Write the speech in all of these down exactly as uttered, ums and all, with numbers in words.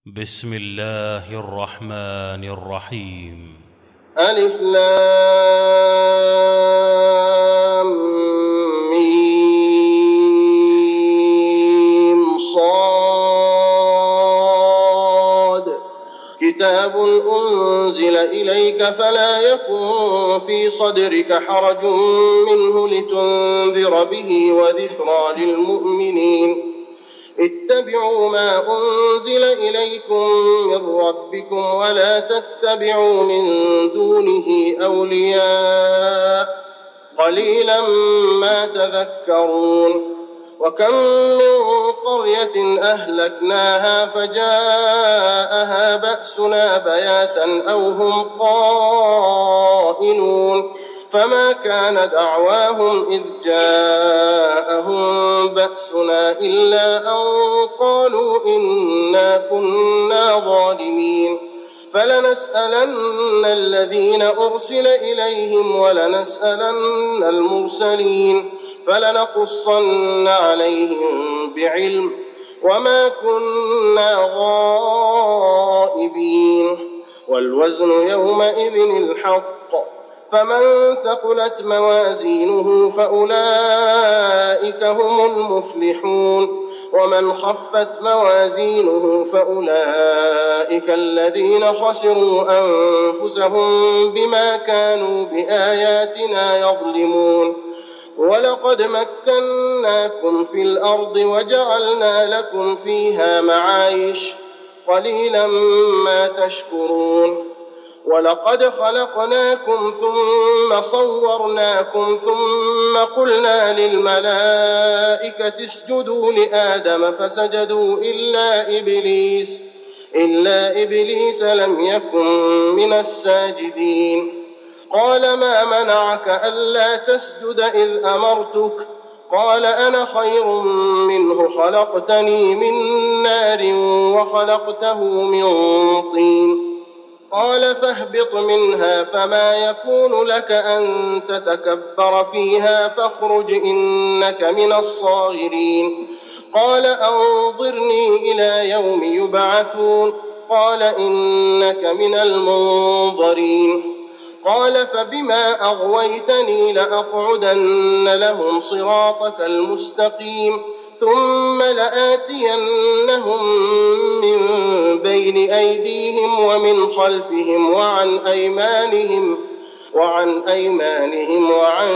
بسم الله الرحمن الرحيم. ألف لام ميم صاد كتاب أنزل إليك فلا يكن في صدرك حرج منه لتنذر به وذكرى للمؤمنين. اتبعوا ما أنزل إليكم من ربكم ولا تتبعوا من دونه أولياء قليلا ما تذكرون. وكم من قرية أهلكناها فجاءها بأسنا بياتا أو هم قائلون فما كان دعواهم إذ جاءهم بأسنا إلا أن قالوا إنا كنا ظالمين. فلنسألن الذين أرسل إليهم ولنسألن المرسلين فلنقصن عليهم بعلم وما كنا غائبين. والوزن يومئذ الحق فمن ثقلت موازينه فأولئك هم المفلحون ومن خفت موازينه فأولئك الذين خسروا أنفسهم بما كانوا بآياتنا يظلمون. ولقد مكناكم في الأرض وجعلنا لكم فيها معايش قليلا ما تشكرون. ولقد خلقناكم ثم صورناكم ثم قلنا للملائكة اسجدوا لآدم فسجدوا إلا إبليس إلا إبليس لم يكن من الساجدين. قال ما منعك ألا تسجد إذ أمرتك؟ قال أنا خير منه خلقتني من نار وخلقته من طين. قال فاهبط منها فما يكون لك أن تتكبر فيها فاخرج إنك من الصاغرين. قال أنظرني إلى يوم يبعثون قال إنك من المنظرين. قال فبما أغويتني لأقعدن لهم صراطك المستقيم ثم لآتينهم من بين أيديهم ومن خلفهم وعن أيمانهم وعن أيمانهم وعن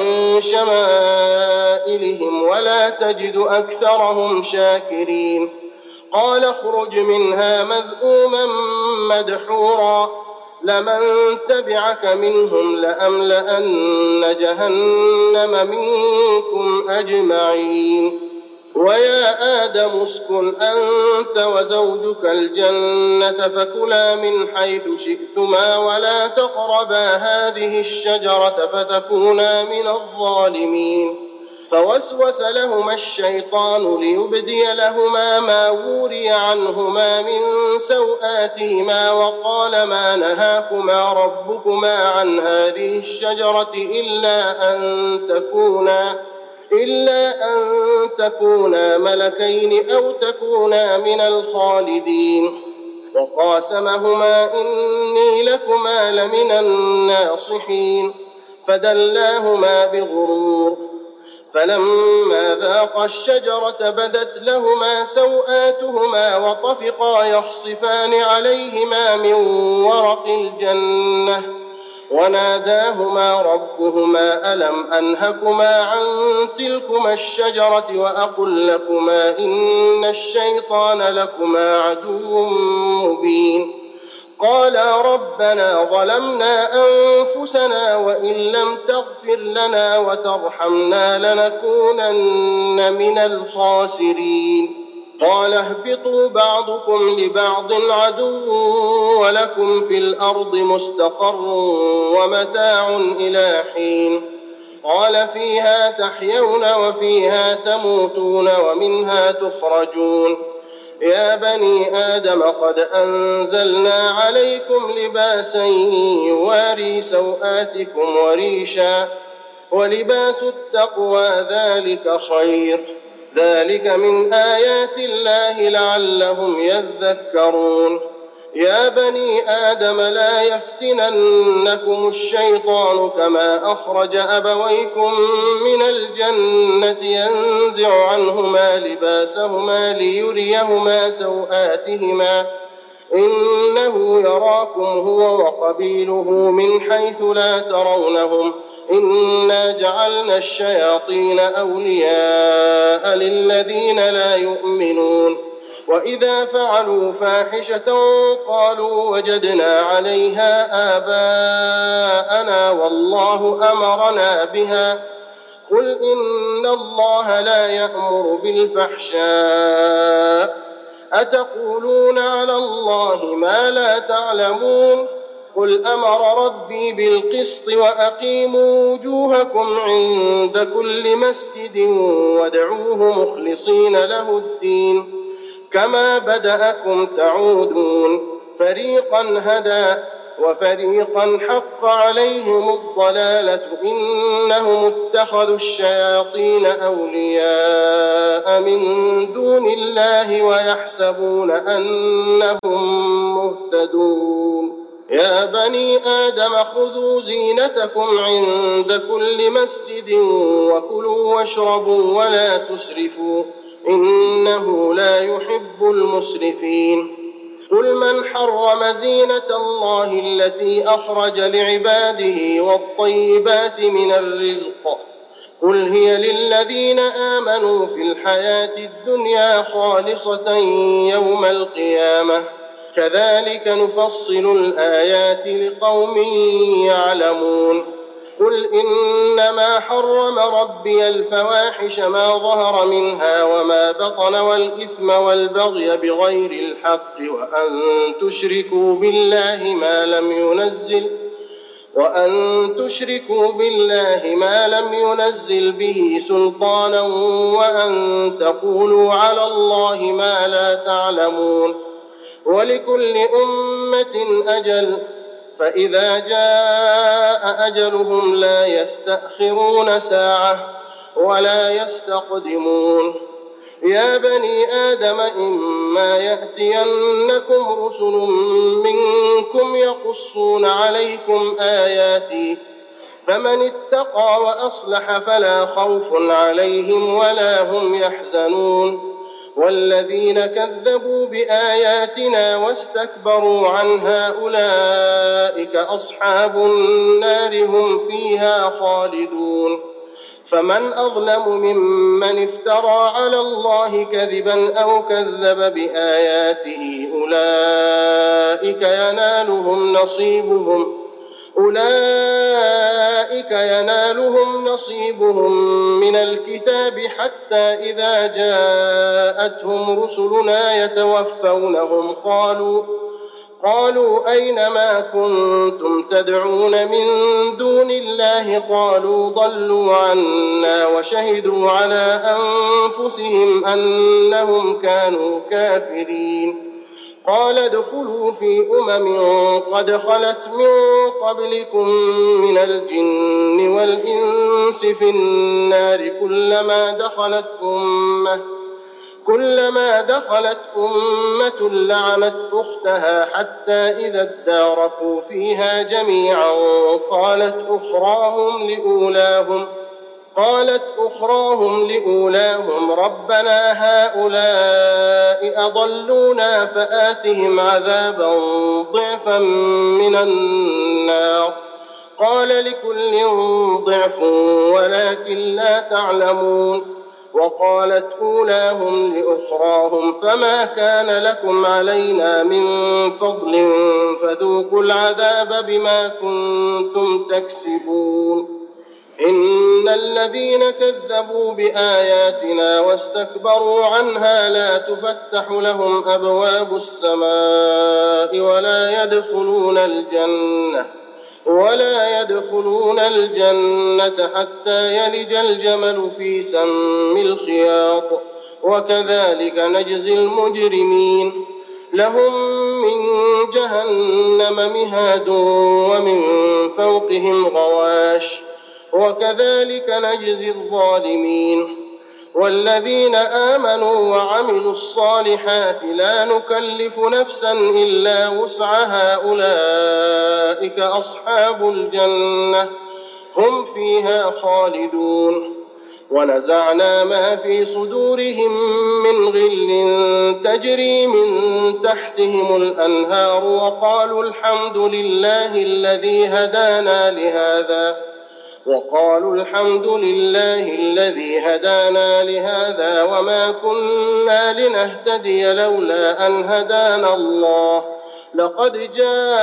شمائلهم ولا تجد أكثرهم شاكرين. قال اخرج منها مذءوما مدحورا لمن تبعك منهم لأملأن جهنم منكم أجمعين. ويا آدم اسكن أنت وزوجك الجنة فكلا من حيث شئتما ولا تقربا هذه الشجرة فتكونا من الظالمين. فوسوس لهما الشيطان ليبدي لهما ما وري عنهما من سوآتهما وقال ما نهاكما ربكما عن هذه الشجرة إلا أن تكونا إلا أن تكونا ملكين أو تكونا من الخالدين. وقاسمهما إني لكما لمن الناصحين فدلاهما بغرور. فلما ذاقا الشجرة بدت لهما سوآتهما وطفقا يخصفان عليهما من ورق الجنة وناداهما ربهما ألم أنهكما عن تلكما الشجرة وأقل لكما إن الشيطان لكما عدو مبين. قالا ربنا ظلمنا أنفسنا وإن لم تغفر لنا وترحمنا لنكونن من الخاسرين. قال اهبطوا بعضكم لبعض عدو ولكم في الأرض مستقر ومتاع إلى حين. قال فيها تحيون وفيها تموتون ومنها تخرجون. يا بني آدم قد أنزلنا عليكم لباسا يواري سوآتكم وريشا ولباس التقوى ذلك خير ذلك من آيات الله لعلهم يذكرون يا بني آدم لا يفتننكم الشيطان كما أخرج أبويكم من الجنة ينزع عنهما لباسهما ليريهما سوآتهما إنه يراكم هو وقبيله من حيث لا ترونهم إنا جعلنا الشياطين أولياء للذين لا يؤمنون وإذا فعلوا فاحشة قالوا وجدنا عليها آباءنا والله أمرنا بها قل إن الله لا يأمر بالفحشاء أتقولون على الله ما لا تعلمون قل أمر ربي بالقسط وأقيموا وجوهكم عند كل مسجد وادعوه مخلصين له الدين كما بدأكم تعودون فريقا هدى وفريقا حق عليهم الضلالة إنهم اتخذوا الشياطين أولياء من دون الله ويحسبون أنهم مهتدون يا بني آدم خذوا زينتكم عند كل مسجد وكلوا واشربوا ولا تسرفوا إنه لا يحب المسرفين قل من حرم زينة الله التي أخرج لعباده والطيبات من الرزق قل هي للذين آمنوا في الحياة الدنيا خالصة يوم القيامة كذلك نفصل الآيات لقوم يعلمون قل إنما حرم ربي الفواحش ما ظهر منها وما بطن والإثم والبغي بغير الحق وأن تشركوا بالله ما لم ينزل وأن تشركوا بالله ما لم ينزل به سلطانا وأن تقولوا على الله ما لا تعلمون ولكل أمة أجل فإذا جاء أجلهم لا يستأخرون ساعة ولا يستقدمون يا بني آدم إما يأتينكم رسل منكم يقصون عليكم آياتي فمن اتقى وأصلح فلا خوف عليهم ولا هم يحزنون والذين كذبوا بآياتنا واستكبروا عنها أولئك أصحاب النار هم فيها خالدون فمن أظلم ممن افترى على الله كذبا أو كذب بآياته أولئك ينالهم نصيبهم أولئك ينالهم نصيبهم من الكتاب حتى إذا جاءتهم رسلنا يتوفونهم قالوا قالوا أين ما كنتم تدعون من دون الله قالوا ضلوا عنا وشهدوا على أنفسهم أنهم كانوا كافرين قال ادخلوا في أمم قد خلت من قبلكم من الجن والإنس في النار كلما دخلت أمة كلما دخلت أمة لعنت أختها حتى إذا اداركوا فيها جميعا قالت أخراهم لأولاهم قالت أخراهم لأولاهم ربنا هؤلاء أضلونا فآتهم عذابا ضعفا من النار قال لكل ضعف ولكن لا تعلمون وقالت أولاهم لأخراهم فما كان لكم علينا من فضل فذوقوا العذاب بما كنتم تكسبون إن الذين كذبوا بآياتنا واستكبروا عنها لا تفتح لهم أبواب السماء ولا يدخلون الجنة ولا يدخلون الجنة حتى يلج الجمل في سم الخياط وكذلك نجزي المجرمين لهم من جهنم مهاد ومن فوقهم غواش وكذلك نجزي الظالمين والذين آمنوا وعملوا الصالحات لا نكلف نفسا إلا وسعها أولئك أصحاب الجنة هم فيها خالدون. ونزعنا ما في صدورهم من غل تجري من تحتهم الأنهار وقالوا الحمد لله الذي هدانا لهذا وقالوا الحمد لله الذي هدانا لهذا وما كنا لنهتدي لولا أن هدانا الله لقد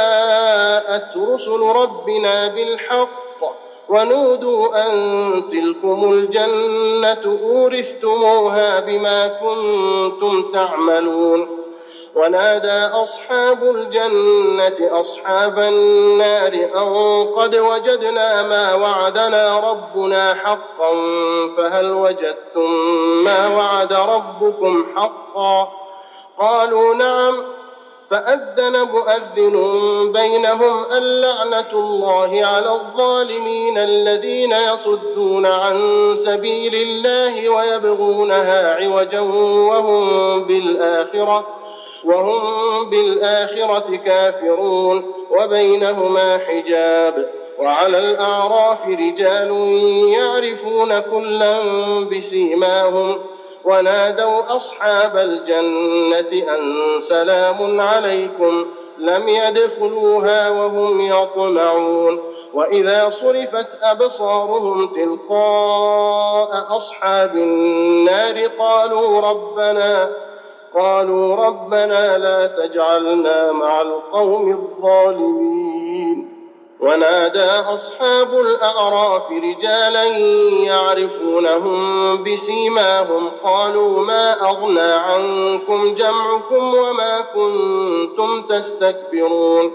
جاءت رسل ربنا بالحق ونودوا أن تلكم الجنة أورثتموها بما كنتم تعملون. ونادى أصحاب الجنة أصحاب النار أن قد وجدنا ما وعدنا ربنا حقا فهل وجدتم ما وعد ربكم حقا؟ قالوا نعم. فأذن مؤذن بينهم اللعنة الله على الظالمين الذين يصدون عن سبيل الله ويبغونها عوجا وهم بالآخرة وهم بالآخرة كافرون وبينهما حجاب. وعلى الأعراف رجال يعرفون كلا بسيماهم ونادوا أصحاب الجنة أن سلام عليكم لم يدخلوها وهم يطمعون. وإذا صرفت أبصارهم تلقاء أصحاب النار قالوا ربنا قالوا ربنا لا تجعلنا مع القوم الظالمين. ونادى أصحاب الأعراف رجالا يعرفونهم بسيماهم قالوا ما أغنى عنكم جمعكم وما كنتم تستكبرون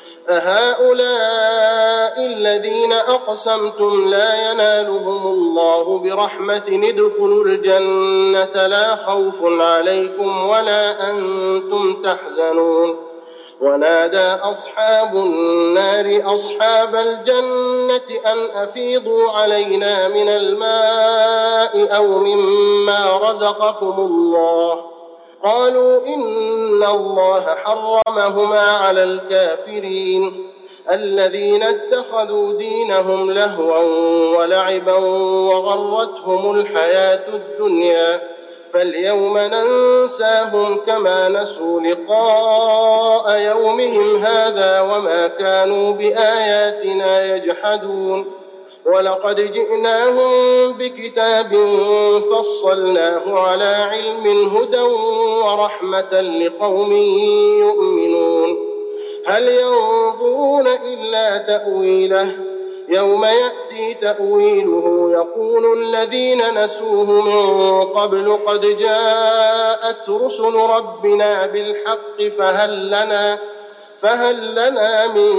أهؤلاء الذين أقسمتم لا ينالهم الله برحمة ادخلوا الجنة لا خوف عليكم ولا أنتم تحزنون. ونادى أصحاب النار أصحاب الجنة أن أفيضوا علينا من الماء أو مما رزقكم الله قالوا إن الله حرمهما على الكافرين الذين اتخذوا دينهم لهوا ولعبا وغرتهم الحياة الدنيا فاليوم ننساهم كما نسوا لقاء يومهم هذا وما كانوا بآياتنا يجحدون. ولقد جئناهم بكتاب فصلناه على علم هدى ورحمة لقوم يؤمنون. هل ينظرون إلا تأويله يوم يأتي تأويله يقول الذين نسوه من قبل قد جاءت رسل ربنا بالحق فهل لنا فهل لنا من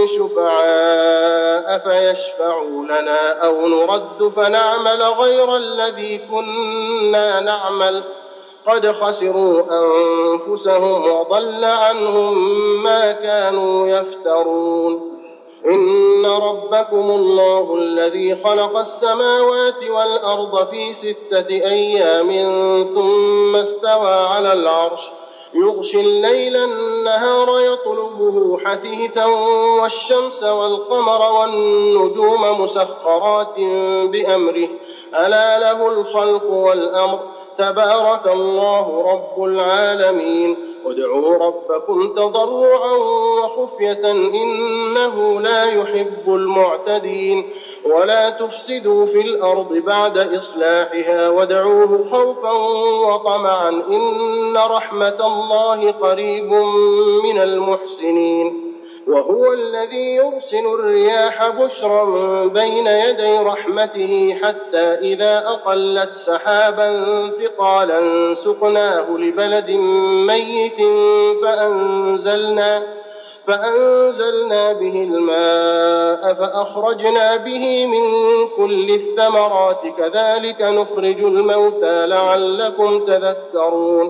شفعاء فيشفعوا لنا أو نرد فنعمل غير الذي كنا نعمل قد خسروا أنفسهم وضل عنهم ما كانوا يفترون. إن ربكم الله الذي خلق السماوات والأرض في ستة أيام ثم استوى على العرش يغشي الليل النهار يطلبه حثيثا والشمس والقمر والنجوم مسخرات بأمره ألا له الخلق والأمر تبارك الله رب العالمين. ادعوا ربكم تضرعا وخفية إنه لا يحب المعتدين. ولا تفسدوا في الأرض بعد إصلاحها وادعوه خوفا وطمعا إن رحمة الله قريب من المحسنين. وهو الذي يرسل الرياح بشرا بين يدي رحمته حتى إذا أقلت سحابا ثقالا سقناه لبلد ميت فأنزلنا, فأنزلنا به الماء فأخرجنا به من كل الثمرات كذلك نخرج الموتى لعلكم تذكرون.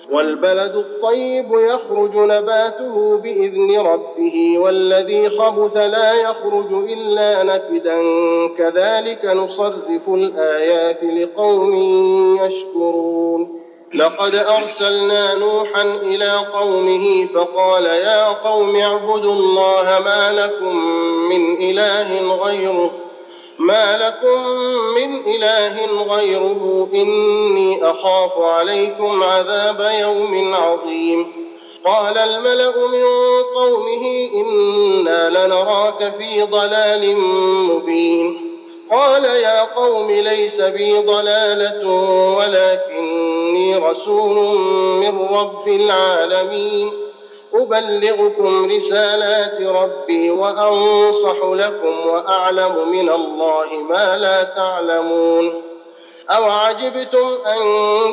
والبلد الطيب يخرج نباته بإذن ربه والذي خبث لا يخرج إلا نكدا كذلك نصرف الآيات لقوم يشكرون لقد أرسلنا نوحا إلى قومه فقال يا قوم اعبدوا الله ما لكم من إله غيره ما لكم من إله غيره إني أخاف عليكم عذاب يوم عظيم قال الملأ من قومه إنا لنراك في ضلال مبين قال يا قوم ليس بي ضلالة ولكني رسول من رب العالمين أبلغكم رسالات ربي وأنصح لكم وأعلم من الله ما لا تعلمون أوعجبتم أن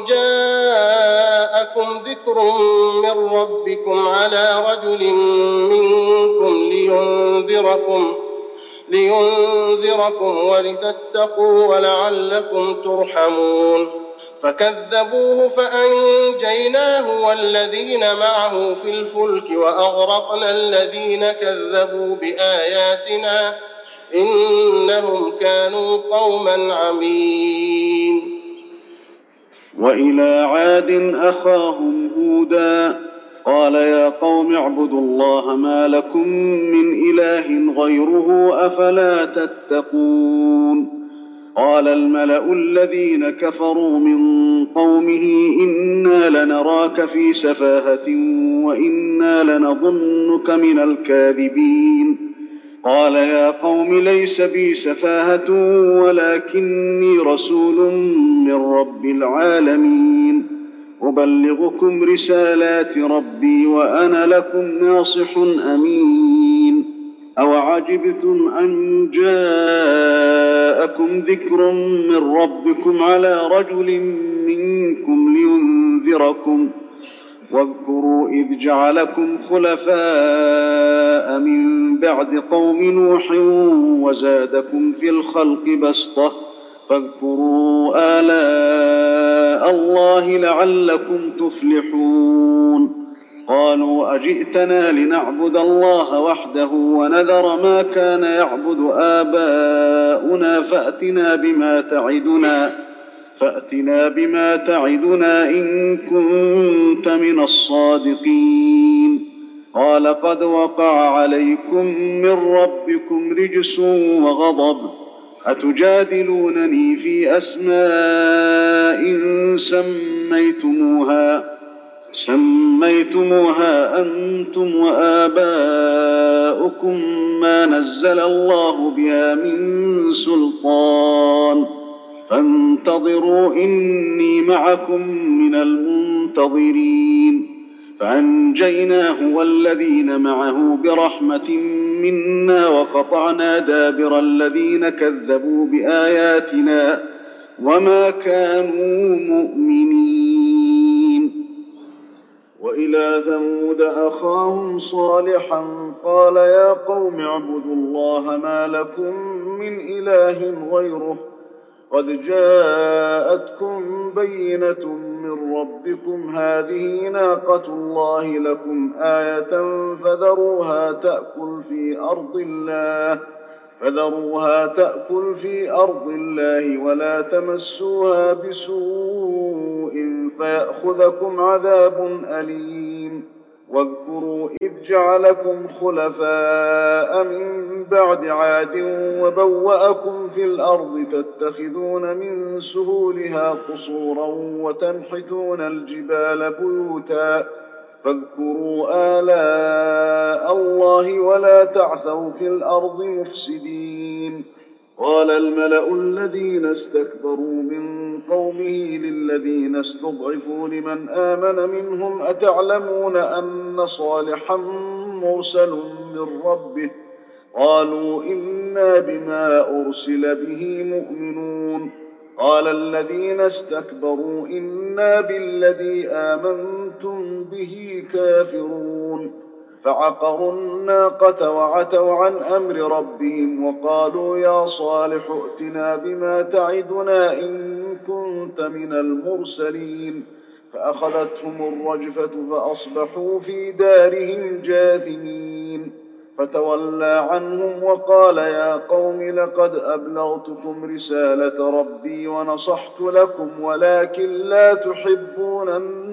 جاءكم ذكر من ربكم على رجل منكم لينذركم لينذركم ولتتقوا ولعلكم ترحمون فكذبوه فأنجيناه والذين معه في الفلك وأغرقنا الذين كذبوا بآياتنا إنهم كانوا قوما عمين. وإلى عاد أخاهم هودا قال يا قوم اعبدوا الله ما لكم من إله غيره أفلا تتقون قال الملأ الذين كفروا من قومه إنا لنراك في سفاهة وإنا لنظنك من الكاذبين قال يا قوم ليس بي سفاهة ولكني رسول من رب العالمين أبلغكم رسالات ربي وأنا لكم ناصح أمين أوعجبتم أن جاءكم ذكر من ربكم على رجل منكم لينذركم واذكروا إذ جعلكم خلفاء من بعد قوم نوح وزادكم في الخلق بسطة فاذكروا آلاء الله لعلكم تفلحون قالوا أجئتنا لنعبد الله وحده ونذر ما كان يعبد آباؤنا فأتنا بما تعدنا فأتنا بما تعدنا إن كنت من الصادقين قال قد وقع عليكم من ربكم رجس وغضب أتجادلونني في أسماء سميتموها سميتموها أنتم وآباؤكم ما نزل الله بها من سلطان فانتظروا إني معكم من المنتظرين فأنجيناه والذين معه برحمة منا وقطعنا دابر الذين كذبوا بآياتنا وما كانوا مؤمنين. وإلى ثمود أخاهم صالحا قال يا قوم اعبدوا الله ما لكم من إله غيره قد جاءتكم بينة من ربكم هذه ناقة الله لكم آية فذروها تأكل في أرض الله فذروها تأكل في أرض الله ولا تمسوها بسوء فيأخذكم عذاب أليم واذكروا إذ جعلكم خلفاء من بعد عاد وبوأكم في الأرض تتخذون من سهولها قصورا وتنحتون الجبال بيوتا فاذكروا آلاء الله ولا تعثوا في الأرض مفسدين. قال الملأ الذين استكبروا من قومه للذين استضعفوا لمن آمن منهم أتعلمون أن صالحا مرسل من ربه قالوا إنا بما أرسل به مؤمنون قال الذين استكبروا إنا بالذي آمنتم به كافرون فعقروا الناقة وعتوا عن أمر ربهم وقالوا يا صالح ائتنا بما تعدنا إن كنت من المرسلين فأخذتهم الرجفة فأصبحوا في دارهم جاثمين. فتولى عنهم وقال يا قوم لقد أبلغتكم رسالة ربي ونصحت لكم ولكن لا تحبون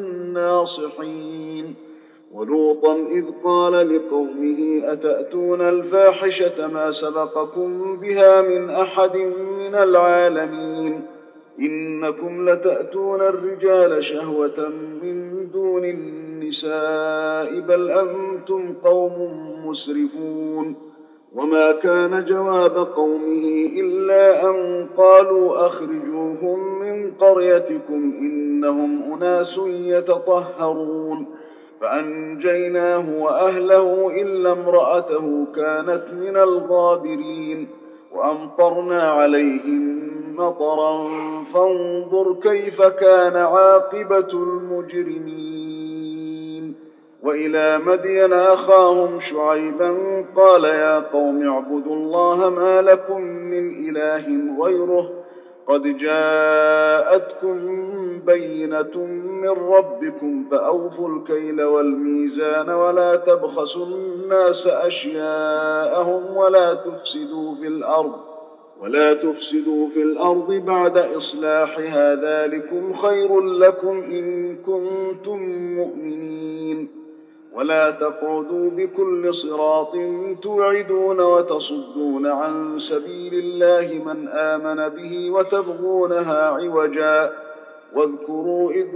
الناصحين. ولوطا إذ قال لقومه أتأتون الفاحشة ما سبقكم بها من أحد من العالمين إنكم لتأتون الرجال شهوة من دون النساء بل أنتم قوم مسرفون. وما كان جواب قومه إلا أن قالوا أخرجوهم من قريتكم إنهم أناس يتطهرون. فأنجيناه وأهله إلا امرأته كانت من الغابرين. وأمطرنا عليهم مطرا فانظر كيف كان عاقبة المجرمين. وإلى مدين أخاهم شعيبا قال يا قوم اعبدوا الله ما لكم من إله غيره قد جاءتكم بينة من ربكم فأوفوا الكيل والميزان ولا تبخسوا الناس أشياءهم ولا تفسدوا في الأرض ولا تفسدوا في الأرض بعد إصلاحها ذلكم خير لكم إن كنتم مؤمنين. ولا تقعدوا بكل صراط توعدون وتصدون عن سبيل الله من آمن به وتبغونها عوجا واذكروا إذ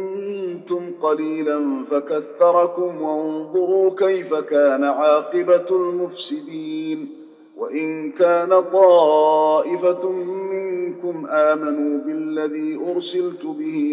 كنتم قليلا فكثركم وانظروا كيف كان عاقبة المفسدين. وإن كان طائفة منكم آمنوا بالذي أرسلت به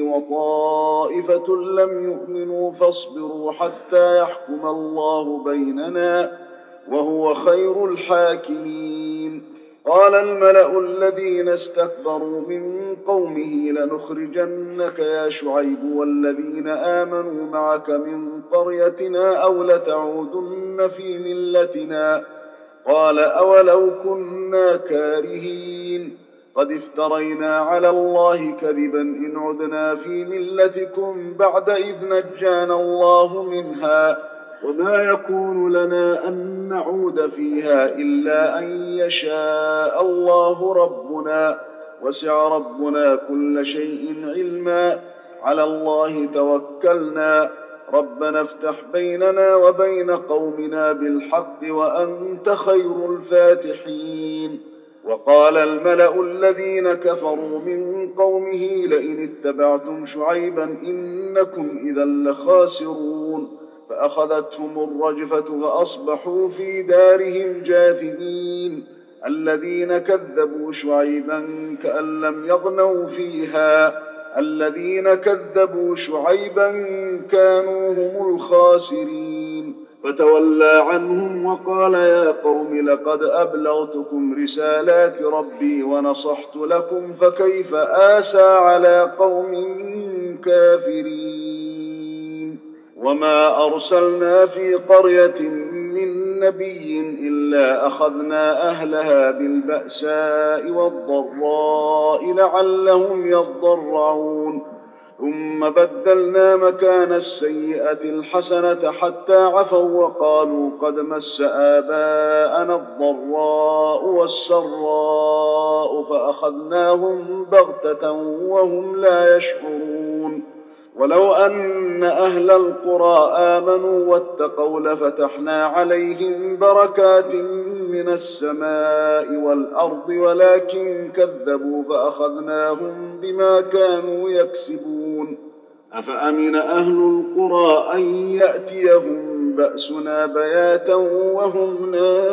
وطائفة لم يؤمنوا فاصبروا حتى يحكم الله بيننا وهو خير الحاكمين. قال الملأ الذين استكبروا من قومه لنخرجنك يا شعيب والذين آمنوا معك من قريتنا أو لتعودن في ملتنا. قال أولو كنا كارهين قد افترينا على الله كذبا إن عدنا في ملتكم بعد إذ نجانا الله منها وما يكون لنا أن نعود فيها إلا أن يشاء الله ربنا وسع ربنا كل شيء علما على الله توكلنا ربنا افتح بيننا وبين قومنا بالحق وأنت خير الفاتحين. وقال الملأ الذين كفروا من قومه لئن اتبعتم شعيبا إنكم إذا لخاسرون. فأخذتهم الرجفة فأصبحوا في دارهم جاثمين. الذين كذبوا شعيبا كأن لم يغنوا فيها الذين كذبوا شعيبا كانوا هم الخاسرين. فتولى عنهم وقال يا قوم لقد أبلغتكم رسالات ربي ونصحت لكم فكيف آسى على قوم كافرين. وما أرسلنا في قرية من نبي إلا أخذنا أهلها بالبأساء والضراء لعلهم يضرعون ثم بدلنا مكان السيئة الحسنة حتى عفوا وقالوا قد مس آباءنا الضراء والسراء فأخذناهم بغتة وهم لا يشعرون. ولو أن أهل القرى آمنوا واتقوا لفتحنا عليهم بركات من السماء والأرض ولكن كذبوا فأخذناهم بما كانوا يكسبون. أفأمن أهل القرى أن يأتيهم بأسنا بياتا وهم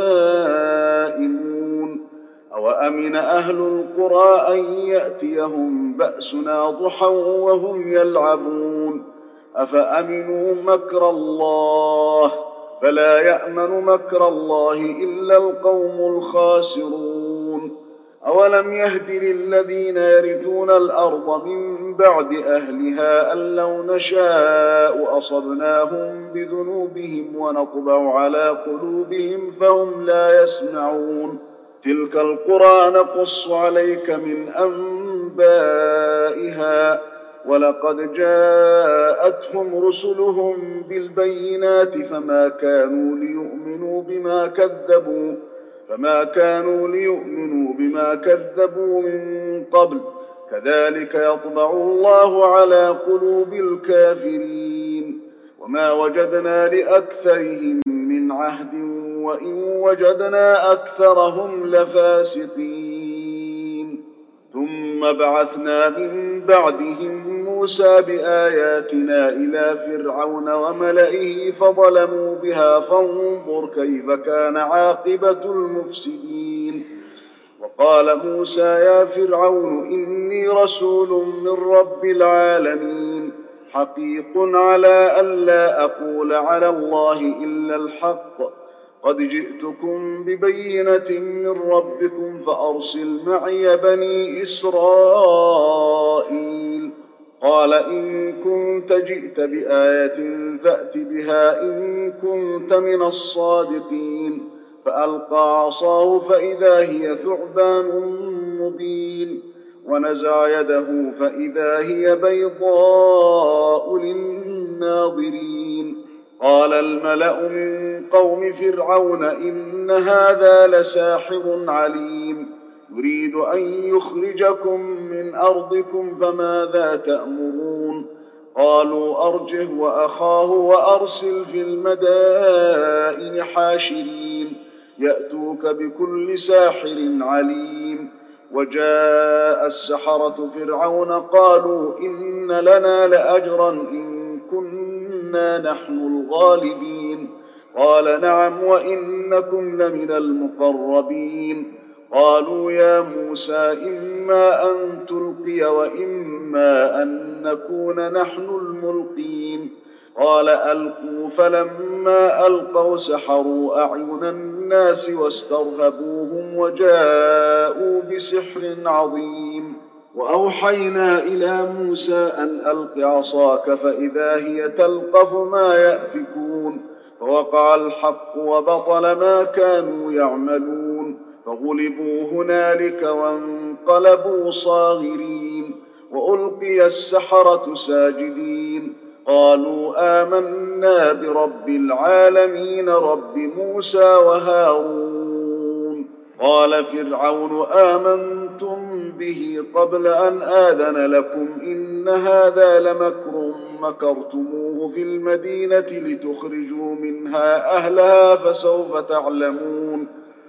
نائمون أوأمن أهل القرى أن يأتيهم بأسنا ضحى وهم يلعبون أفأمنوا مكر الله فلا يأمن مكر الله إلا القوم الخاسرون. أولم يهد للذين يرثون الأرض من بعد أهلها أن لو نشاء أصبناهم بذنوبهم ونطبع على قلوبهم فهم لا يسمعون. تلك القرى نقص عليك من أنبائها ولقد جاءتهم رسلهم بالبينات فما كانوا ليؤمنوا بما كذبوا فما كانوا ليؤمنوا بما كذبوا من قبل كذلك يطبع الله على قلوب الكافرين وما وجدنا لأكثرهم من عهد وإن وجدنا أكثرهم لفاسقين ثم بعثنا من بعدهم موسى بآياتنا إلى فرعون وملئه فظلموا بها فانظر كيف كان عاقبة المفسدين وقال موسى يا فرعون إني رسول من رب العالمين حقيق على ألا أقول على الله إلا الحق قد جئتكم ببينة من ربكم فأرسل معي بني إسرائيل قال إن كنت جئت بآية فأت بها إن كنت من الصادقين فألقى عصاه فإذا هي ثعبان مبين ونزع يده فإذا هي بيضاء للناظرين قال الملأ من قوم فرعون إن هذا لساحر عليم يريد أن يخرجكم من أرضكم فماذا تأمرون قالوا أرجه وأخاه وأرسل في المدائن حاشرين يأتوك بكل ساحر عليم وجاء السحرة فرعون قالوا إن لنا لأجرا إن كنا نحن الغالبين قال نعم وإنكم لمن المقربين قالوا يا موسى إما أن تلقي وإما أن نكون نحن الملقين قال ألقوا فلما ألقوا سحروا أعين الناس واسترهبوهم وجاءوا بسحر عظيم وأوحينا إلى موسى أن ألق عصاك فإذا هي تلقف ما يأفكون فوقع الحق وبطل ما كانوا يعملون فغلبوا هنالك وانقلبوا صاغرين وألقي السحرة ساجدين قالوا آمنا برب العالمين رب موسى وهارون قال فرعون آمنتم به قبل أن آذن لكم إن هذا لمكر مكرتموه في المدينة لتخرجوا منها أهلها فسوف تعلمون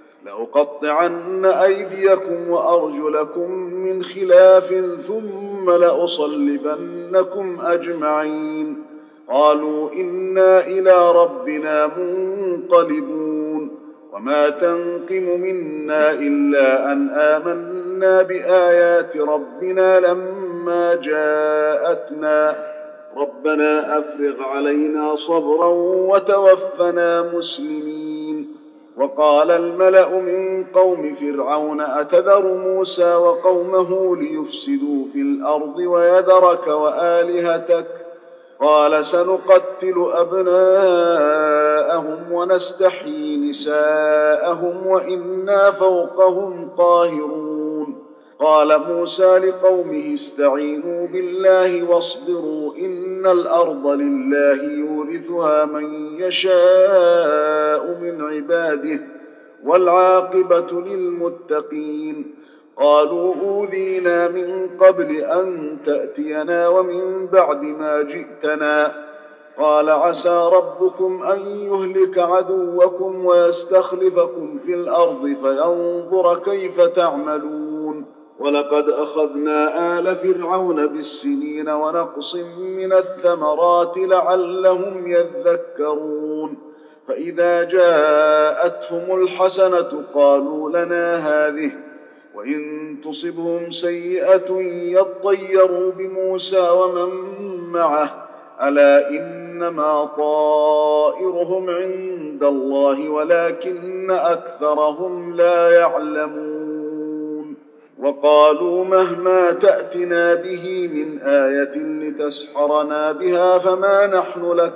لأقطعن أيديكم وأرجلكم من خلاف ثم لأصلبنكم أجمعين قالوا إنا إلى ربنا منقلبون وما تنقم منا إلا أن آمنا بآيات ربنا لما جاءتنا ربنا أفرغ علينا صبرا وتوفنا مسلمين وقال الملأ من قوم فرعون أتذر موسى وقومه ليفسدوا في الأرض ويذرك وآلهتك قال سنقتل أبناءهم ونستحيي نساءهم وإنا فوقهم قاهرون قال موسى لقومه استعينوا بالله واصبروا إن الأرض لله يورثها من يشاء من عباده والعاقبة للمتقين قالوا أوذينا من قبل أن تأتينا ومن بعد ما جئتنا قال عسى ربكم أن يهلك عدوكم ويستخلفكم في الأرض فينظر كيف تعملون ولقد أخذنا آل فرعون بالسنين ونقص من الثمرات لعلهم يذكرون فإذا جاءتهم الحسنة قالوا لنا هذه وإن تصبهم سيئة يطيروا بموسى ومن معه ألا إنما طائرهم عند الله ولكن أكثرهم لا يعلمون وقالوا مهما تأتنا به من آية لتسحرنا بها فما نحن لك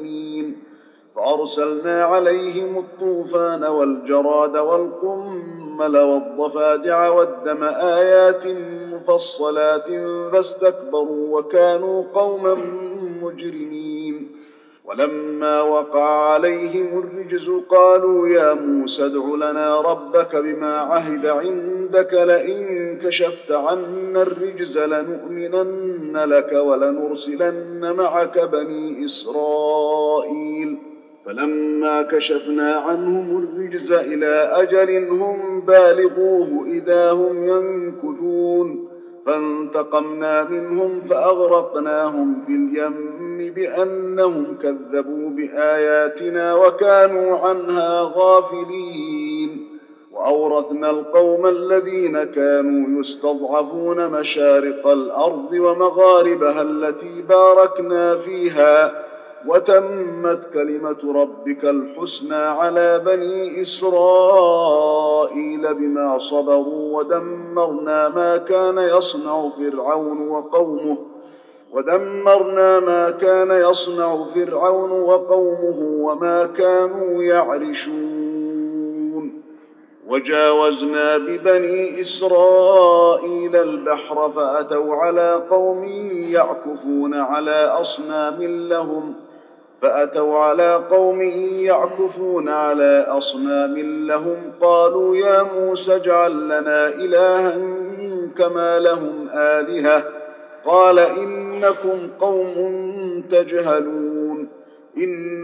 بمؤمنين فأرسلنا عليهم الطوفان والجراد والقمل والقمل والضفادع والدم آيات مفصلات فاستكبروا وكانوا قوما مجرمين. ولما وقع عليهم الرجز قالوا يا موسى ادع لنا ربك بما عهد عندك لئن كشفت عنا الرجز لنؤمنن لك ولنرسلن معك بني إسرائيل. فلما كشفنا عنهم الرجز إلى أجل هم بالغوه إذا هم ينكثون فانتقمنا منهم فأغرقناهم في اليم بأنهم كذبوا بآياتنا وكانوا عنها غافلين. وأورثنا القوم الذين كانوا يستضعفون مشارق الأرض ومغاربها التي باركنا فيها وتمت كلمة ربك الحسنى على بني إسرائيل بما صبروا ودمرنا ما كان يصنع فرعون وقومه ودمرنا ما كان يصنع فرعون وقومه وما كانوا يعرشون. وجاوزنا ببني إسرائيل البحر فأتوا على قوم يعكفون على أصنام لهم فأتوا على قوم يعكفون على أصنام لهم قالوا يا موسى اجعل لنا إلها كما لهم آلهة قال إنكم قوم تجهلون إن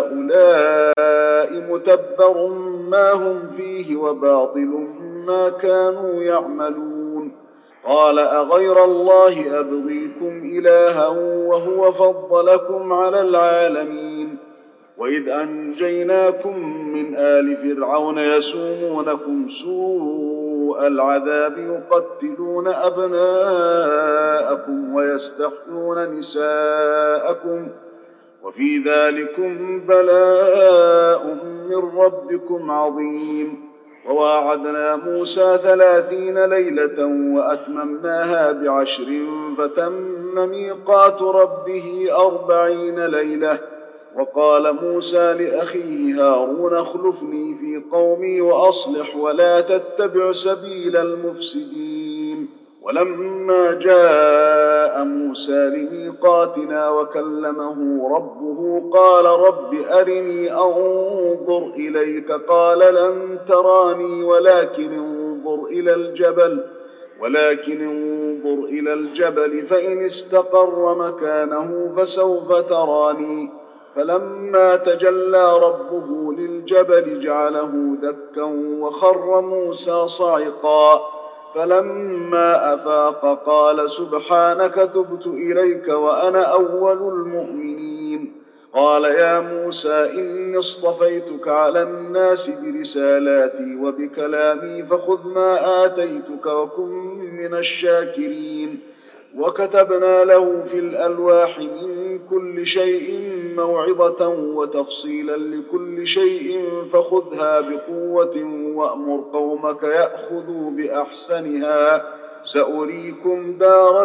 هؤلاء متبر ما هم فيه وباطل ما كانوا يعملون. قال أغير الله أبغيكم إلها وهو فضلكم على العالمين. وإذ أنجيناكم من آل فرعون يسومونكم سوء العذاب يقتلون أبناءكم ويستحيون نساءكم وفي ذلكم بلاء من ربكم عظيم. وواعدنا موسى ثلاثين ليلة وأتممناها بعشر فتم ميقات ربه أربعين ليلة. وقال موسى لأخيه هارون اخلفني في قومي وأصلح ولا تتبع سبيل المفسدين. ولما جاء موسى لميقاتنا وكلمه ربه قال رب أرني أنظر إليك قال لن تراني ولكن انظر إلى الجبل ولكن انظر إلى الجبل فإن استقر مكانه فسوف تراني. فلما تجلى ربه للجبل جعله دكا وخر موسى صعقا. فلما أفاق قال سبحانك تبت إليك وأنا أول المؤمنين. قال يا موسى إني اصطفيتك على الناس برسالاتي وبكلامي فخذ ما آتيتك وكن من الشاكرين. وكتبنا له في الألواح من كل شيء موعظة وتفصيلا لكل شيء فخذها بقوة وأمر قومك يأخذوا بأحسنها سأريكم دار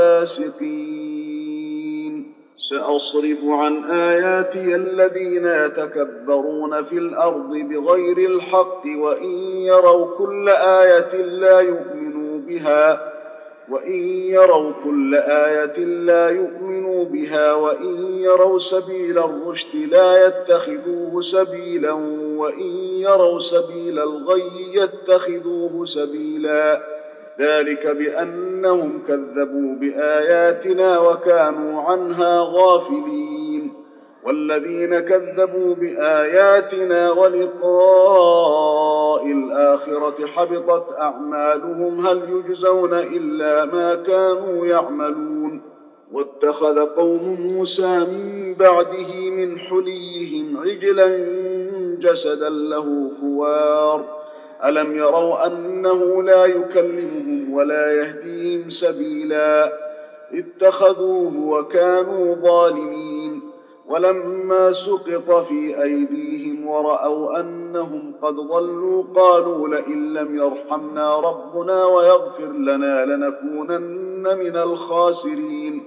الفاسقين. سأصرف عن آياتي الذين يتكبرون في الأرض بغير الحق وإن يروا كل آية لا يؤمنوا بها وإن يروا كل آية لا يؤمنوا بها وإن يروا سبيل الرشد لا يتخذوه سبيلا وإن يروا سبيل الغي يتخذوه سبيلا. ذلك بأنهم كذبوا بآياتنا وكانوا عنها غافلين. والذين كذبوا بآياتنا ولقاء الآخرة حبطت أعمالهم هل يجزون إلا ما كانوا يعملون. واتخذ قوم موسى من بعده من حليهم عجلا جسدا له خوار ألم يروا أنه لا يكلمهم ولا يهديهم سبيلا اتخذوه وكانوا ظالمين. ولما سقط في أيديهم ورأوا أنهم قد ضلوا قالوا لئن لم يرحمنا ربنا ويغفر لنا لنكونن من الخاسرين.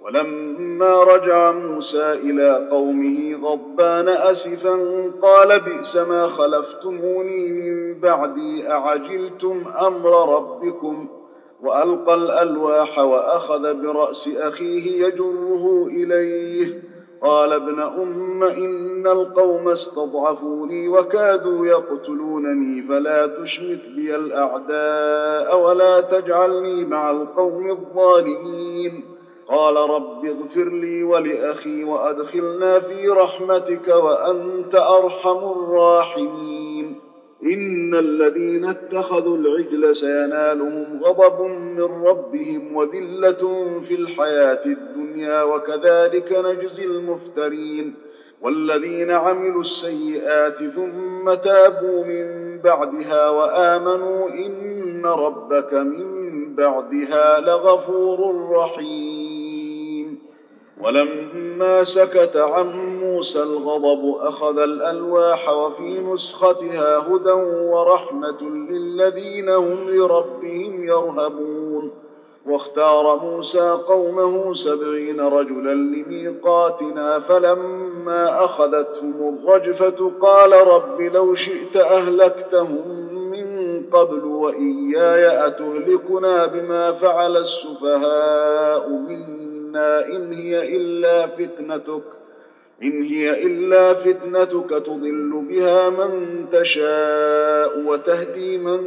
ولما رجع موسى إلى قومه غضبان أسفا قال بئس ما خلفتموني من بعدي أعجلتم أمر ربكم وألقى الألواح وأخذ برأس أخيه يجره إليه قال ابن أم إن القوم استضعفوني وكادوا يقتلونني فلا تشمت بي الأعداء ولا تجعلني مع القوم الظالمين قال رب اغفر لي ولأخي وأدخلنا في رحمتك وأنت أرحم الراحمين إن الذين اتخذوا العجل سينالهم غضب من ربهم وذلة في الحياة الدنيا وكذلك نجزي المفترين والذين عملوا السيئات ثم تابوا من بعدها وآمنوا إن ربك من بعدها لغفور رحيم ولما سكت عن موسى الغضب أخذ الألواح وفي نسختها هدى ورحمة للذين هم لربهم يرهبون واختار موسى قومه سبعين رجلا لميقاتنا فلما أخذتهم الرجفة قال رب لو شئت أهلكتهم من قبل وإياي أتهلكنا بما فعل السفهاء منا إن هي إلا فتنتك إن هي إلا فتنتك تضل بها من تشاء وتهدي من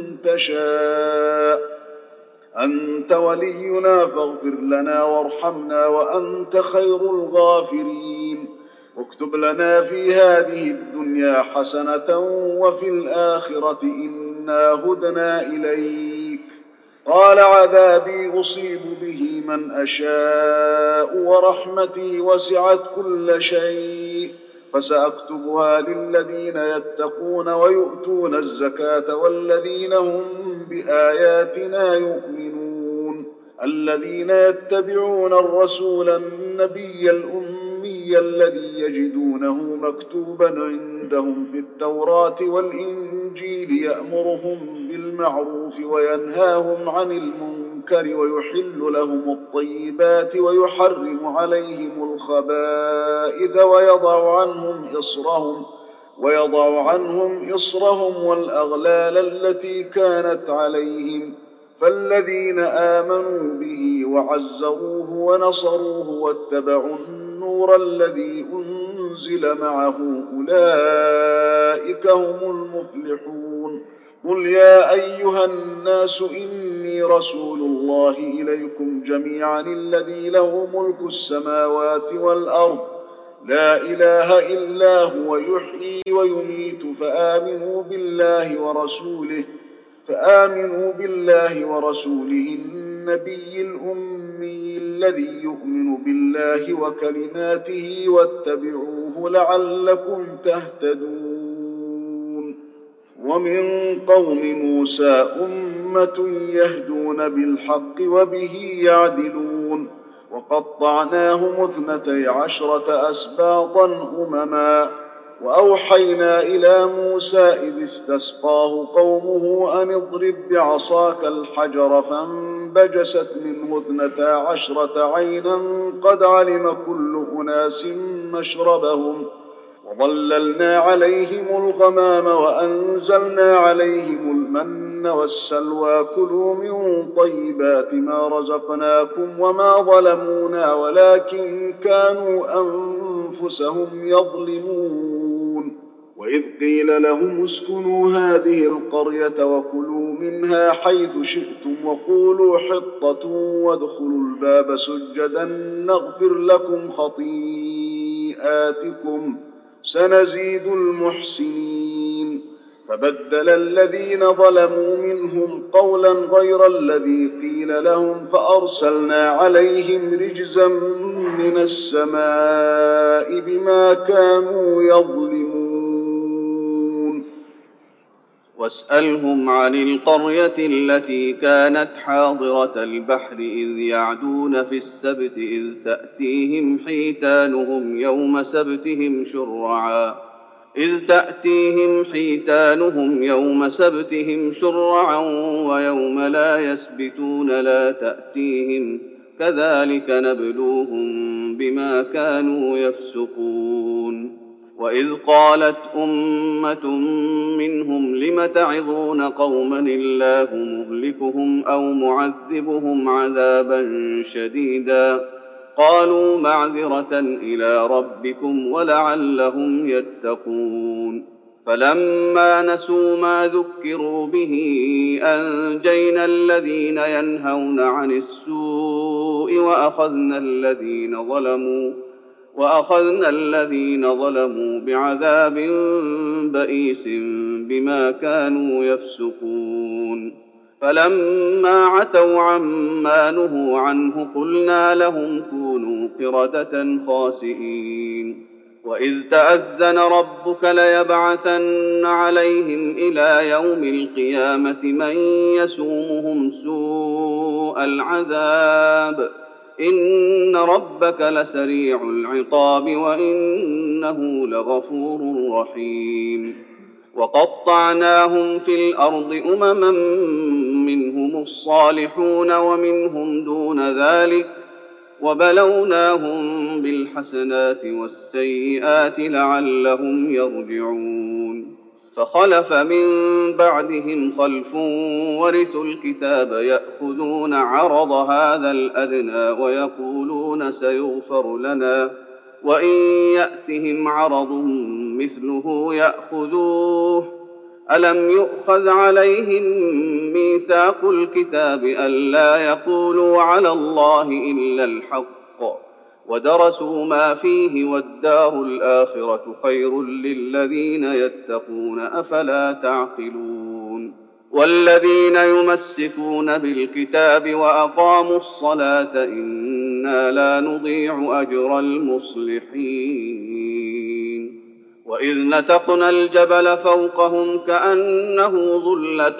تشاء أنت ولينا فاغفر لنا وارحمنا وأنت خير الغافرين واكتب لنا في هذه الدنيا حسنة وفي الآخرة إنا هدنا إليك قال عذابي أصيب به من أشاء ورحمتي وسعت كل شيء فسأكتبها للذين يتقون ويؤتون الزكاة والذين هم بآياتنا يؤمنون الذين يتبعون الرسول النبي الأمي الذي يجدونه مكتوبا عندهم في التوراة والإنجيل يأمرهم بالمعروف وينهاهم عن المنكر ويحل لهم الطيبات ويحرم عليهم الخبائث ويضع عنهم إصرهم ويضع عنهم إصرهم والأغلال التي كانت عليهم فالذين آمنوا به وعزروه ونصروه واتبعوا النور الذي أنزل معه أولئك هم المفلحون قل يا أيها الناس إني رسول الله إليكم جميعا الذي له ملك السماوات والأرض لا إله إلا هو يحيي ويميت فآمنوا بالله ورسوله فآمنوا بالله ورسوله النبي الأمي الذي يؤمن بالله وكلماته واتبعوه لعلكم تهتدون ومن قوم موسى أمة يهدون بالحق وبه يعدلون وقطعناهم اثنتي عشرة أسباطا أمما وأوحينا إلى موسى إذ استسقاه قومه أن اضرب بعصاك الحجر فانبجست منه اثنتا عشرة عينا قد علم كل أناس مشربهم وظللنا عليهم الغمام وأنزلنا عليهم المن والسلوى كلوا من طيبات ما رزقناكم وما ظلمونا ولكن كانوا أنفسهم يظلمون وإذ قيل لهم اسكنوا هذه القرية وكلوا منها حيث شئتم وقولوا حطة وادخلوا الباب سجدا نغفر لكم خطيئاتكم سنزيد المحسنين فبدل الذين ظلموا منهم قولا غير الذي قيل لهم فأرسلنا عليهم رجزا من السماء بما كانوا يظلمون واسألهم عن القرية التي كانت حاضرة البحر إذ يعدون في السبت إذ تأتيهم حيتانهم يوم سبتهم شرعا إذ تأتيهم حيتانهم يوم سبتهم شرعا ويوم لا يسبتون لا تأتيهم كذلك نبلوهم بما كانوا يفسقون. وإذ قالت أمة منهم لم تعظون قوما الله مهلكهم أو معذبهم عذابا شديدا قالوا معذرة إلى ربكم ولعلهم يتقون. فلما نسوا ما ذكروا به أنجينا الذين ينهون عن السوء وأخذنا الذين ظلموا وأخذنا الذين ظلموا بعذاب بئيس بما كانوا يفسقون. فلما عتوا عما نهوا عنه قلنا لهم كونوا قردة خاسئين. وإذ تأذن ربك ليبعثن عليهم إلى يوم القيامة من يسومهم سوء العذاب إن ربك لسريع العقاب وإنه لغفور رحيم. وقطعناهم في الأرض أمما منهم الصالحون ومنهم دون ذلك وبلوناهم بالحسنات والسيئات لعلهم يرجعون. فخلف من بعدهم خلف ورثوا الكتاب يأخذون عرض هذا الأدنى ويقولون سيغفر لنا وإن يأتهم عرض مثله يأخذوه ألم يؤخذ عليهم ميثاق الكتاب ألا يقولوا على الله إلا الحق ودرسوا ما فيه والدار الآخرة خير للذين يتقون أفلا تعقلون. والذين يمسكون بالكتاب وأقاموا الصلاة إنا لا نضيع أجر المصلحين. وإذ نتقنا الجبل فوقهم كأنه ظلة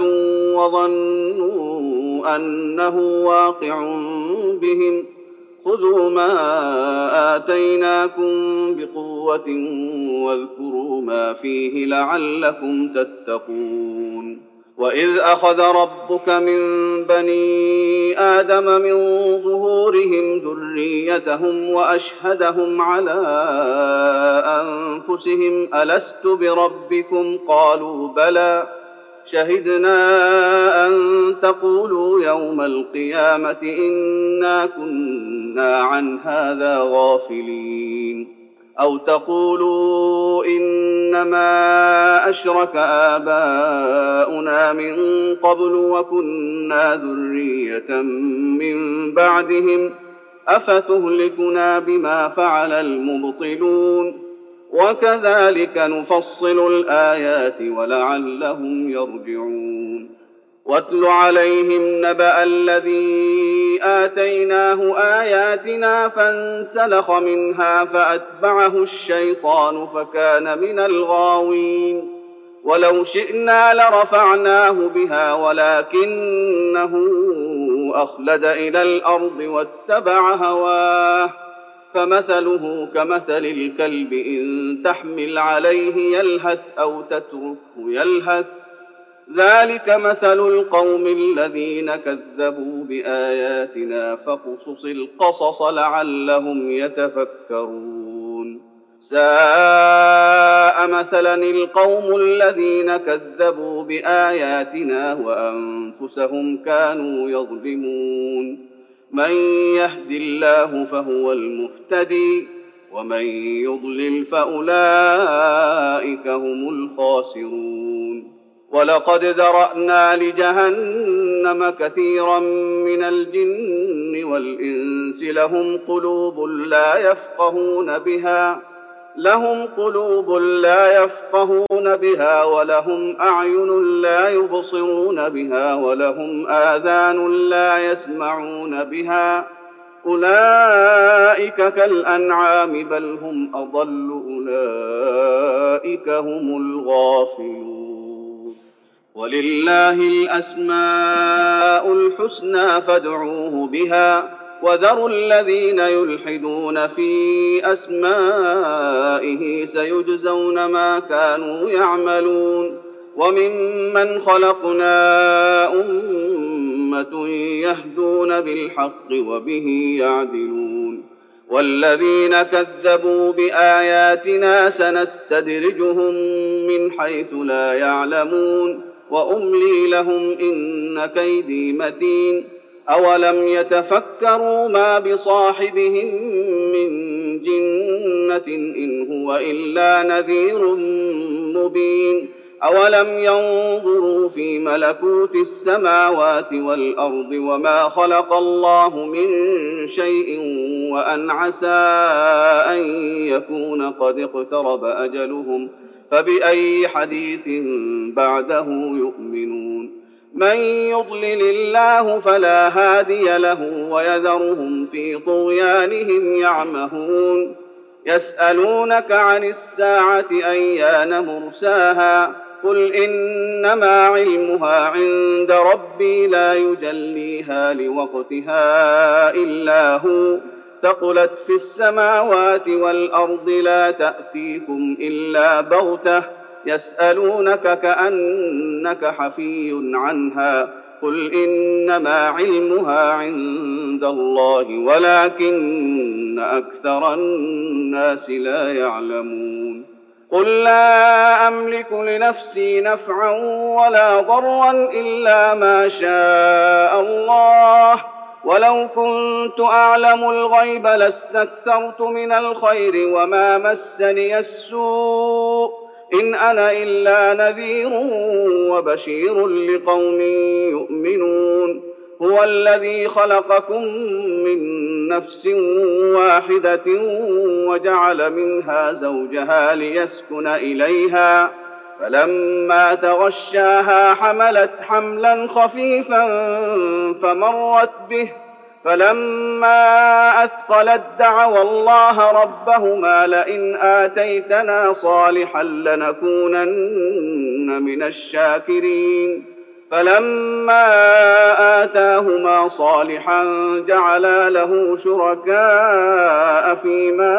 وظنوا أنه واقع بهم خذوا ما آتيناكم بقوة واذكروا ما فيه لعلكم تتقون. وإذ أخذ ربك من بني آدم من ظهورهم ذريتهم وأشهدهم على أنفسهم ألست بربكم قالوا بلى شهدنا أن تقولوا يوم القيامة إنا كنا عن هذا غافلين أو تقولوا إنما أشرك آباؤنا من قبل وكنا ذرية من بعدهم أفتهلكنا بما فعل المبطلون وكذلك نفصل الآيات ولعلهم يرجعون. واتل عليهم نبأ الذي آتيناه آياتنا فانسلخ منها فأتبعه الشيطان فكان من الغاوين. ولو شئنا لرفعناه بها ولكنه أخلد إلى الأرض واتبع هواه فمثله كمثل الكلب إن تحمل عليه يلهث أو تتركه يلهث ذلك مثل القوم الذين كذبوا بآياتنا فاقصص القصص لعلهم يتفكرون. ساء مثلا القوم الذين كذبوا بآياتنا وأنفسهم كانوا يظلمون. من يهد الله فهو المهتدي ومن يضلل فأولئك هم الخاسرون. ولقد ذرأنا لجهنم كثيرا من الجن والإنس لهم قلوب لا يفقهون بها لهم قلوب لا يفقهون بها ولهم أعين لا يبصرون بها ولهم آذان لا يسمعون بها أولئك كالأنعام بل هم أضل أولئك هم الغافلون. ولله الأسماء الحسنى فادعوه بها وذروا الذين يلحدون في أسمائه سيجزون ما كانوا يعملون. وممن خلقنا أمة أمة يهدون بالحق وبه يعدلون والذين كذبوا بآياتنا سنستدرجهم من حيث لا يعلمون وأملي لهم إن كيدي متين أولم يتفكروا ما بصاحبهم من جنة إن هو إلا نذير مبين أولم ينظروا في ملكوت السماوات والأرض وما خلق الله من شيء وأن عسى أن يكون قد اقترب أجلهم فبأي حديث بعده يؤمنون من يضلل الله فلا هادي له ويذرهم في طغيانهم يعمهون يسألونك عن الساعة أيان مرساها قل إنما علمها عند ربي لا يجليها لوقتها إلا هو ثقلت في السماوات والأرض لا تأتيكم إلا بغتة يسألونك كأنك حفي عنها قل إنما علمها عند الله ولكن أكثر الناس لا يعلمون قل لا أملك لنفسي نفعا ولا ضرا إلا ما شاء الله ولو كنت أعلم الغيب لاستكثرت من الخير وما مسني السوء إن أنا إلا نذير وبشير لقوم يؤمنون هو الذي خلقكم من نفس واحدة وجعل منها زوجها ليسكن إليها فلما تغشاها حملت حملا خفيفا فمرت به فلما أثقلت دعوا الله ربهما لئن آتيتنا صالحا لنكونن من الشاكرين فلما آتاهما صالحا جعلا له شركاء فيما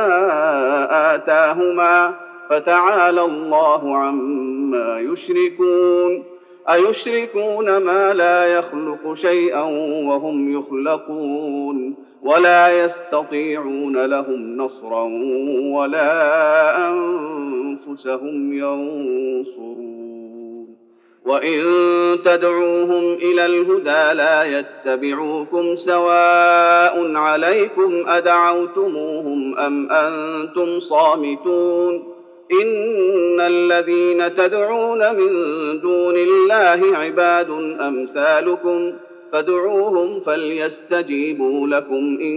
آتاهما فتعالى الله عما يشركون أيشركون ما لا يخلق شيئا وهم يخلقون ولا يستطيعون لهم نصرا ولا أنفسهم ينصرون وإن تدعوهم إلى الهدى لا يتبعوكم سواء عليكم أدعوتموهم أم أنتم صامتون إن الذين تدعون من دون الله عباد أمثالكم فادعوهم فليستجيبوا لكم إن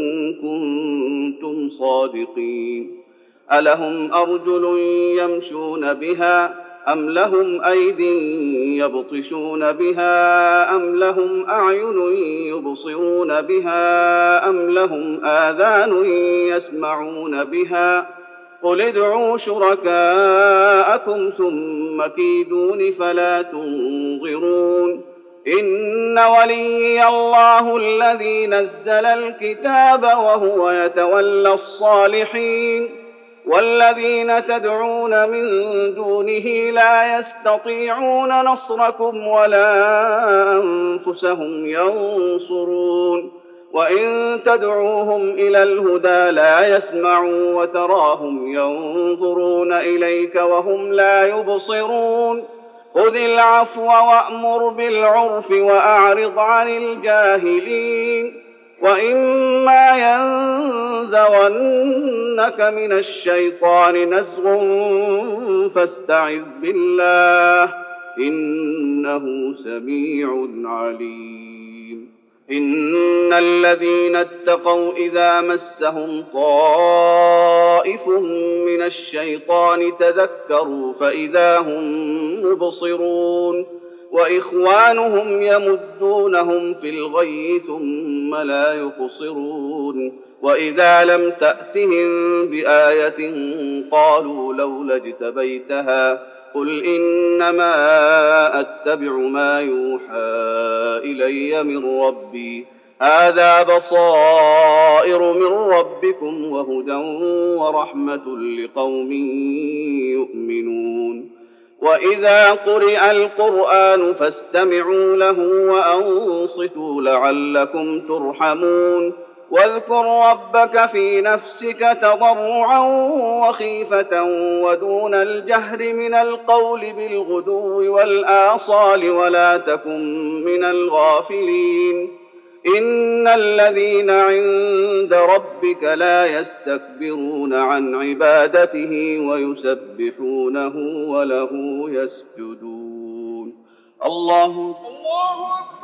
كنتم صادقين ألهم أرجل يمشون بها أم لهم أيد يبطشون بها أم لهم أعين يبصرون بها أم لهم آذان يسمعون بها قل ادعوا شركاءكم ثم كيدون فلا تنظرون إن وليي الله الذي نزل الكتاب وهو يتولى الصالحين والذين تدعون من دونه لا يستطيعون نصركم ولا أنفسهم ينصرون وإن تدعوهم إلى الهدى لا يسمعوا وتراهم ينظرون إليك وهم لا يبصرون خذ العفو وأمر بالعرف وأعرض عن الجاهلين وإما ينزغنك من الشيطان نزغ فاستعذ بالله إنه سميع عليم إن الذين اتقوا إذا مسهم طائف من الشيطان تذكروا فإذا هم مبصرون وإخوانهم يمدونهم في الغي ثم لا يقصرون وإذا لم تأتهم بآية قالوا لولا اجتبيتها قل إنما أتبع ما يوحى إلي من ربي هذا بصائر من ربكم وهدى ورحمة لقوم يؤمنون وإذا قرئ القرآن فاستمعوا له وأنصتوا لعلكم ترحمون واذكر ربك في نفسك تضرعا وخيفة ودون الجهر من القول بالغدو والآصال ولا تكن من الغافلين إن الذين عند ربك لا يستكبرون عن عبادته ويسبحونه وله يسجدون الله, الله